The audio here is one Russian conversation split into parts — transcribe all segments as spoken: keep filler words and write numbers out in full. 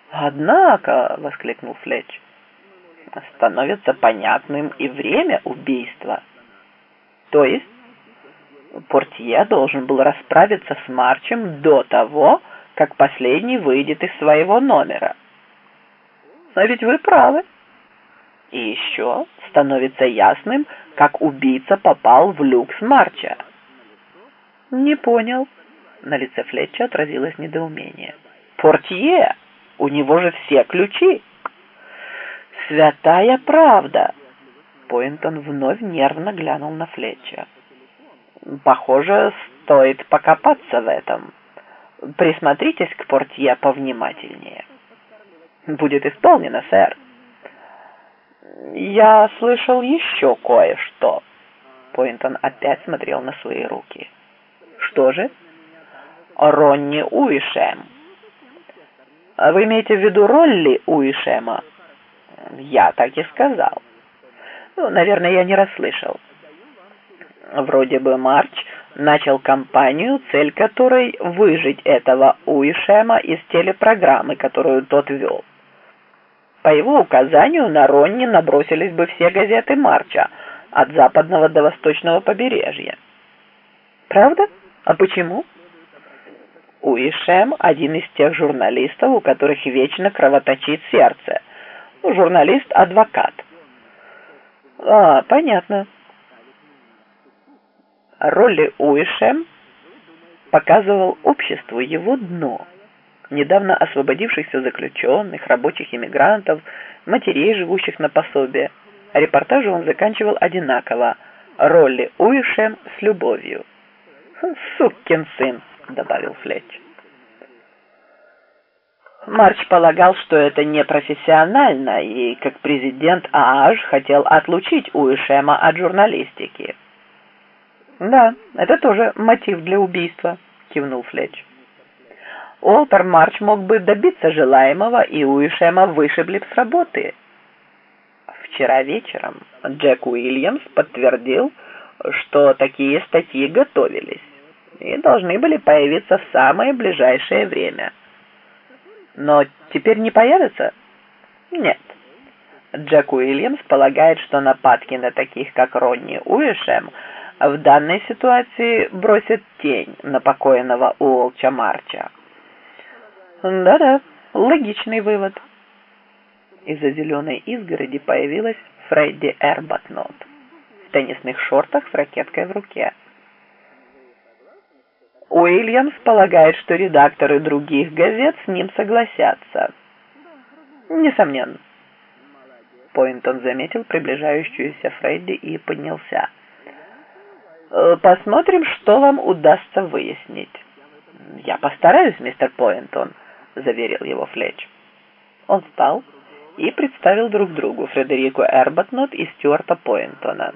«Однако», — воскликнул Флетч, — «становится понятным и время убийства. То есть портье должен был расправиться с Марчем до того, как последний выйдет из своего номера. А ведь вы правы. И еще становится ясным, как убийца попал в люкс Марча». «Не понял». На лице Флетча отразилось недоумение. «Портье! У него же все ключи!» «Святая правда!» Пойнтон вновь нервно глянул на Флетча. «Похоже, стоит покопаться в этом. Присмотритесь к портье повнимательнее». «Будет исполнено, сэр». «Я слышал еще кое-что». Пойнтон опять смотрел на свои руки. «Что же?» «Ронни Уишем». «Вы имеете в виду Ролли Уишема?» «Я так и сказал. Ну, наверное, я не расслышал. Вроде бы Марч начал кампанию, цель которой выжить этого Уишема из телепрограммы, которую тот вел. По его указанию на Ронни набросились бы все газеты Марча от западного до восточного побережья. Правда? А почему?» Уишем – один из тех журналистов, у которых вечно кровоточит сердце. Журналист-адвокат. «А, понятно». Ролли Уишем показывал обществу его дно. Недавно освободившихся заключенных, рабочих иммигрантов, матерей, живущих на пособие. Репортажи он заканчивал одинаково. «Ролли Уишем с любовью». «Сукин сын», — добавил Флетч. Марч полагал, что это непрофессионально, и как президент ААЖ хотел отлучить Уишема от журналистики. «Да, это тоже мотив для убийства», — кивнул Флетч. «Уолтер Марч мог бы добиться желаемого, и Уишема вышибли б с работы». Вчера вечером Джек Уильямс подтвердил, что такие статьи готовились и должны были появиться в самое ближайшее время. Но теперь не появятся? Нет. Джек Уильямс полагает, что нападки на таких, как Ронни Уишем, в данной ситуации бросят тень на покойного Уолча Марча. Да-да, логичный вывод. Из-за зеленой изгороди появилась Фредди Эрбатнот в теннисных шортах с ракеткой в руке. Уильямс полагает, что редакторы других газет с ним согласятся. Несомненно. Пойнтон заметил приближающуюся Фредди и поднялся. «Посмотрим, что вам удастся выяснить». «Я постараюсь, мистер Пойнтон», — заверил его Флетч. Он встал и представил друг другу Фредерику Эрбатнот и Стюарта Пойнтона.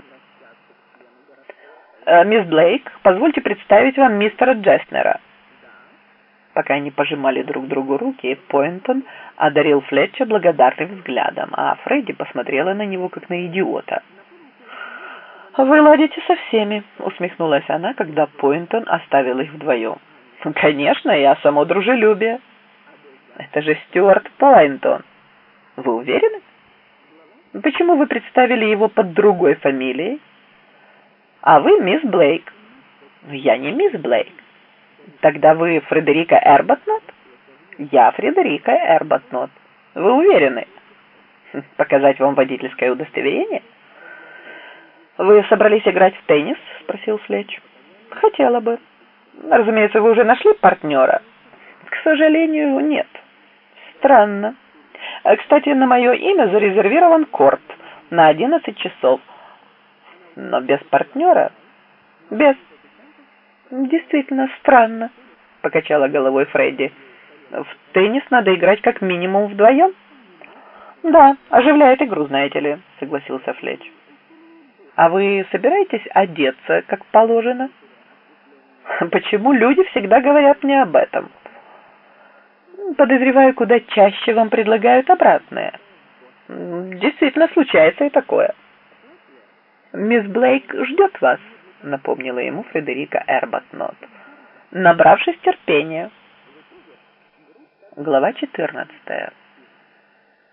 «Мисс Блейк, позвольте представить вам мистера Джеснера». Пока они пожимали друг другу руки, Пойнтон одарил Флетча благодарным взглядом, а Фредди посмотрела на него, как на идиота. «Вы ладите со всеми», — усмехнулась она, когда Пойнтон оставил их вдвоем. «Конечно, я само дружелюбие». «Это же Стюарт Пойнтон. Вы уверены? Почему вы представили его под другой фамилией? А вы мисс Блейк». «Я не мисс Блейк». «Тогда вы Фредерика Эрбатнот?» «Я Фредерика Эрбатнот». «Вы уверены?» «Показать вам водительское удостоверение?» «Вы собрались играть в теннис?» — спросил Флетч. «Хотела бы. Разумеется, вы уже нашли партнера?» «К сожалению, нет». «Странно. Кстати, на мое имя зарезервирован корт на одиннадцать часов. Но без партнера?» «Без». «Действительно странно», — покачала головой Фредди. «В теннис надо играть как минимум вдвоем». «Да, оживляет игру, знаете ли», — согласился Флетч. «А вы собираетесь одеться, как положено?» «Почему люди всегда говорят мне об этом?» «Подозреваю, куда чаще вам предлагают обратное». «Действительно, случается и такое». «Мисс Блейк ждет вас», — напомнила ему Фредерика Эрбатнот, набравшись терпения. Глава четырнадцатая.